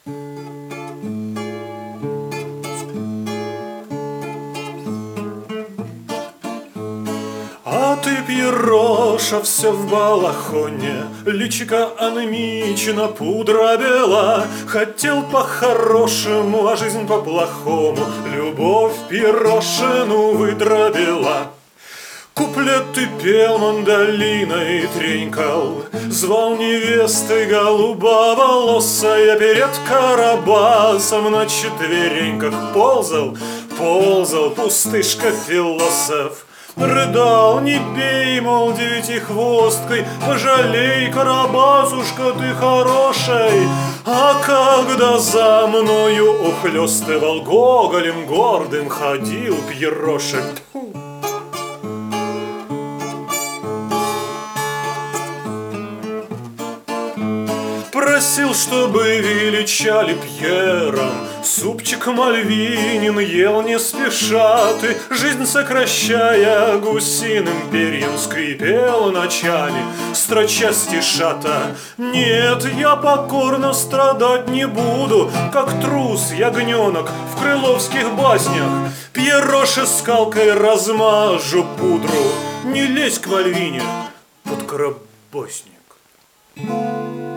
А ты, Пьероша, все в балахоне, личико анемично, пудра бела. Хотел по-хорошему, а жизнь по-плохому любовь Пьерошину выдробила. Куплеты пел, мандолиной тренькал, звал невесты голубоволосая. Перед Карабасом на четвереньках ползал пустышка-философ. Рыдал: не бей, мол, девятихвосткой, пожалей, Карабасушка, ты хороший. А когда за мною ухлёстывал, гоголем гордым ходил Пьероша. Просил, чтобы величали Пьером, супчик мальвинин ел не спеша. Ты, жизнь сокращая, гусиным перьям скрипел ночами, строча стишата. Нет, я покорно страдать не буду, как трус ягненок в крыловских баснях. Пьероше скалкой размажу пудру, не лезь к Мальвине под карабасник.